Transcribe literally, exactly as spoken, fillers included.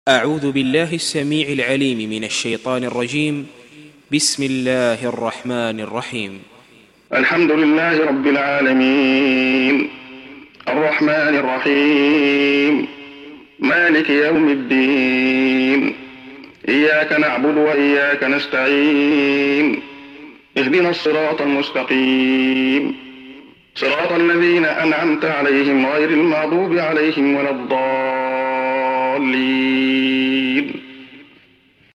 أعوذ بالله السميع العليم من الشيطان الرجيم. بسم الله الرحمن الرحيم. الحمد لله رب العالمين، الرحمن الرحيم، مالك يوم الدين، إياك نعبد وإياك نستعين، اهدنا الصراط المستقيم، صراط الذين أنعمت عليهم غير المغضوب عليهم ولا الضالين.